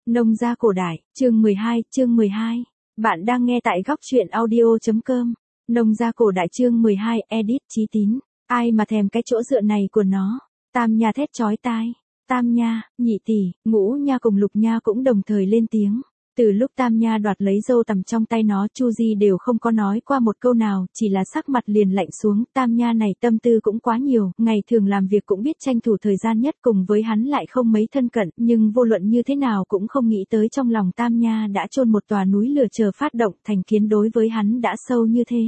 Nông gia cổ đại, chương 12. Bạn đang nghe tại góc truyện audio.com. Nông gia cổ đại chương 12, edit Chí Tín. Ai mà thèm cái chỗ dựa này của nó. Tam Nha thét chói tai. Tam Nha, Nhị tỷ, Ngũ Nha cùng Lục Nha cũng đồng thời lên tiếng. Từ lúc Tam Nha đoạt lấy dâu tằm trong tay nó, Chu Di đều không có nói qua một câu nào, chỉ là sắc mặt liền lạnh xuống. Tam Nha này tâm tư cũng quá nhiều, ngày thường làm việc cũng biết tranh thủ thời gian nhất, cùng với hắn lại không mấy thân cận, nhưng vô luận như thế nào cũng không nghĩ tới trong lòng Tam Nha đã chôn một tòa núi lửa chờ phát động, thành kiến đối với hắn đã sâu như thế.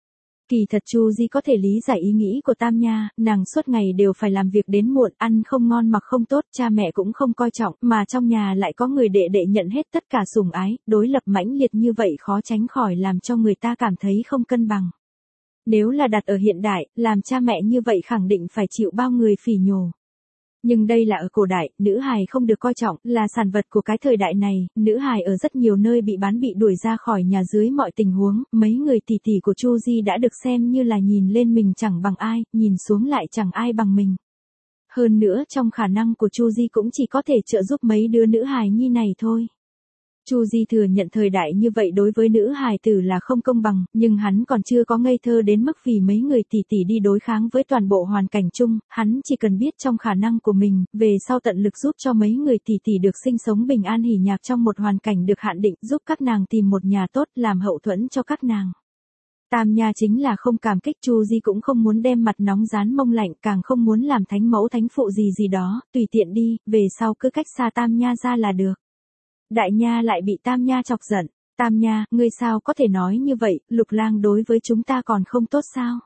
Kỳ thật Chu Di có thể lý giải ý nghĩ của Tam Nha, nàng suốt ngày đều phải làm việc đến muộn, ăn không ngon mặc không tốt, cha mẹ cũng không coi trọng, mà trong nhà lại có người đệ đệ nhận hết tất cả sủng ái, đối lập mãnh liệt như vậy khó tránh khỏi làm cho người ta cảm thấy không cân bằng. Nếu là đặt ở hiện đại, làm cha mẹ như vậy khẳng định phải chịu bao người phỉ nhổ. Nhưng đây là ở cổ đại, nữ hài không được coi trọng, là sản vật của cái thời đại này, nữ hài ở rất nhiều nơi bị bán bị đuổi ra khỏi nhà dưới mọi tình huống, mấy người tỷ tỷ của Chu Di đã được xem như là nhìn lên mình chẳng bằng ai, nhìn xuống lại chẳng ai bằng mình. Hơn nữa trong khả năng của Chu Di cũng chỉ có thể trợ giúp mấy đứa nữ hài nhi này thôi. Chu Di thừa nhận thời đại như vậy đối với nữ hài tử là không công bằng, nhưng hắn còn chưa có ngây thơ đến mức vì mấy người tỷ tỷ đi đối kháng với toàn bộ hoàn cảnh chung, hắn chỉ cần biết trong khả năng của mình, về sau tận lực giúp cho mấy người tỷ tỷ được sinh sống bình an hỉ nhạc trong một hoàn cảnh được hạn định, giúp các nàng tìm một nhà tốt, làm hậu thuẫn cho các nàng. Tam Nha chính là không cảm kích, Chu Di cũng không muốn đem mặt nóng rán mông lạnh, càng không muốn làm thánh mẫu thánh phụ gì đó, tùy tiện đi, về sau cứ cách xa Tam Nha ra là được. Đại Nha lại bị Tam Nha chọc giận. Tam Nha, ngươi sao có thể nói như vậy, Lục Lang đối với chúng ta còn không tốt sao?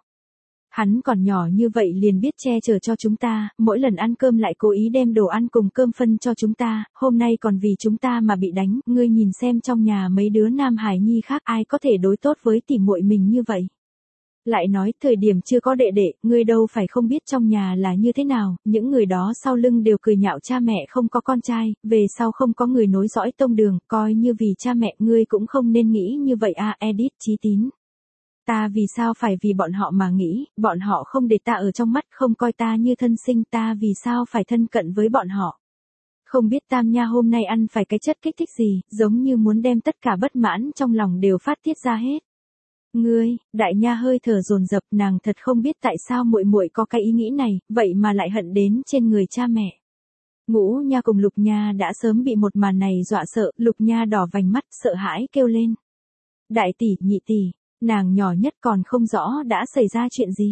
Hắn còn nhỏ như vậy liền biết che chở cho chúng ta, mỗi lần ăn cơm lại cố ý đem đồ ăn cùng cơm phân cho chúng ta, hôm nay còn vì chúng ta mà bị đánh, ngươi nhìn xem trong nhà mấy đứa nam hải nhi khác ai có thể đối tốt với tỉ muội mình như vậy. Lại nói, thời điểm chưa có đệ đệ, ngươi đâu phải không biết trong nhà là như thế nào, những người đó sau lưng đều cười nhạo cha mẹ không có con trai, về sau không có người nối dõi tông đường, coi như vì cha mẹ, ngươi cũng không nên nghĩ như vậy à, edit Chí Tín. Ta vì sao phải vì bọn họ mà nghĩ, bọn họ không để ta ở trong mắt, không coi ta như thân sinh, ta vì sao phải thân cận với bọn họ. Không biết Tam Nha hôm nay ăn phải cái chất kích thích gì, giống như muốn đem tất cả bất mãn trong lòng đều phát tiết ra hết. Ngươi, Đại Nha hơi thở dồn dập, nàng thật không biết tại sao muội muội có cái ý nghĩ này, vậy mà lại hận đến trên người cha mẹ. Ngũ Nha cùng Lục Nha đã sớm bị một màn này dọa sợ, Lục Nha đỏ vành mắt, sợ hãi kêu lên. Đại tỷ, nhị tỷ, nàng nhỏ nhất còn không rõ đã xảy ra chuyện gì.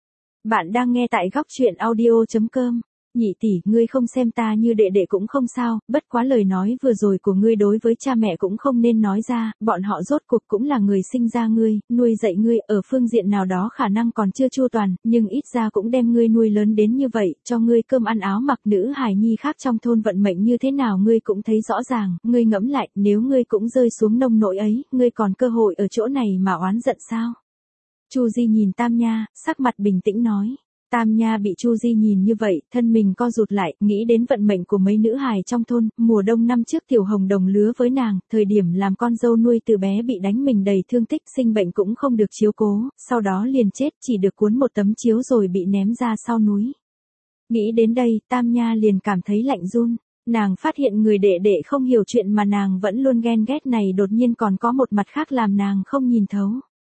Bạn đang nghe tại góc truyện audio.com. Nhị tỷ, ngươi không xem ta như đệ đệ cũng không sao, bất quá lời nói vừa rồi của ngươi đối với cha mẹ cũng không nên nói ra, bọn họ rốt cuộc cũng là người sinh ra ngươi, nuôi dạy ngươi, ở phương diện nào đó khả năng còn chưa chu toàn, nhưng ít ra cũng đem ngươi nuôi lớn đến như vậy, cho ngươi cơm ăn áo mặc, nữ hài nhi khác trong thôn vận mệnh như thế nào ngươi cũng thấy rõ ràng, ngươi ngẫm lại, nếu ngươi cũng rơi xuống nông nỗi ấy, ngươi còn cơ hội ở chỗ này mà oán giận sao? Chu Di nhìn Tam Nha, sắc mặt bình tĩnh nói. Tam Nha bị Chu Di nhìn như vậy, thân mình co rụt lại, nghĩ đến vận mệnh của mấy nữ hài trong thôn, mùa đông năm trước Tiểu Hồng đồng lứa với nàng, thời điểm làm con dâu nuôi từ bé bị đánh mình đầy thương tích, sinh bệnh cũng không được chiếu cố, sau đó liền chết, chỉ được cuốn một tấm chiếu rồi bị ném ra sau núi. Nghĩ đến đây, Tam Nha liền cảm thấy lạnh run. Nàng phát hiện người đệ đệ không hiểu chuyện mà nàng vẫn luôn ghen ghét này đột nhiên còn có một mặt khác làm nàng không nhìn thấu.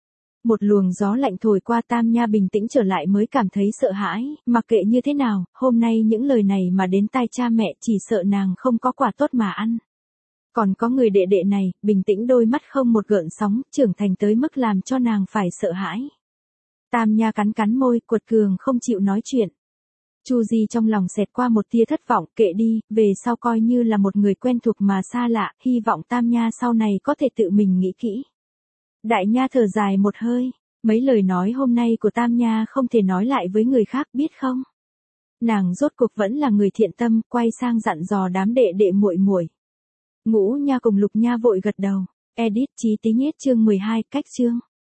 Một luồng gió lạnh thổi qua, Tam Nha bình tĩnh trở lại mới cảm thấy sợ hãi, mặc kệ như thế nào, hôm nay những lời này mà đến tai cha mẹ chỉ sợ nàng không có quả tốt mà ăn. Còn có người đệ đệ này, bình tĩnh đôi mắt không một gợn sóng, trưởng thành tới mức làm cho nàng phải sợ hãi. Tam Nha cắn cắn môi, quật cường không chịu nói chuyện. Chu Di trong lòng xẹt qua một tia thất vọng, kệ đi, về sau coi như là một người quen thuộc mà xa lạ, hy vọng Tam Nha sau này có thể tự mình nghĩ kỹ. Đại Nha thở dài một hơi, mấy lời nói hôm nay của Tam Nha không thể nói lại với người khác, biết không? Nàng rốt cuộc vẫn là người thiện tâm, quay sang dặn dò đám đệ đệ muội muội. Ngũ Nha cùng Lục Nha vội gật đầu. Edit Chí Tín nhét chương 12, cách chương.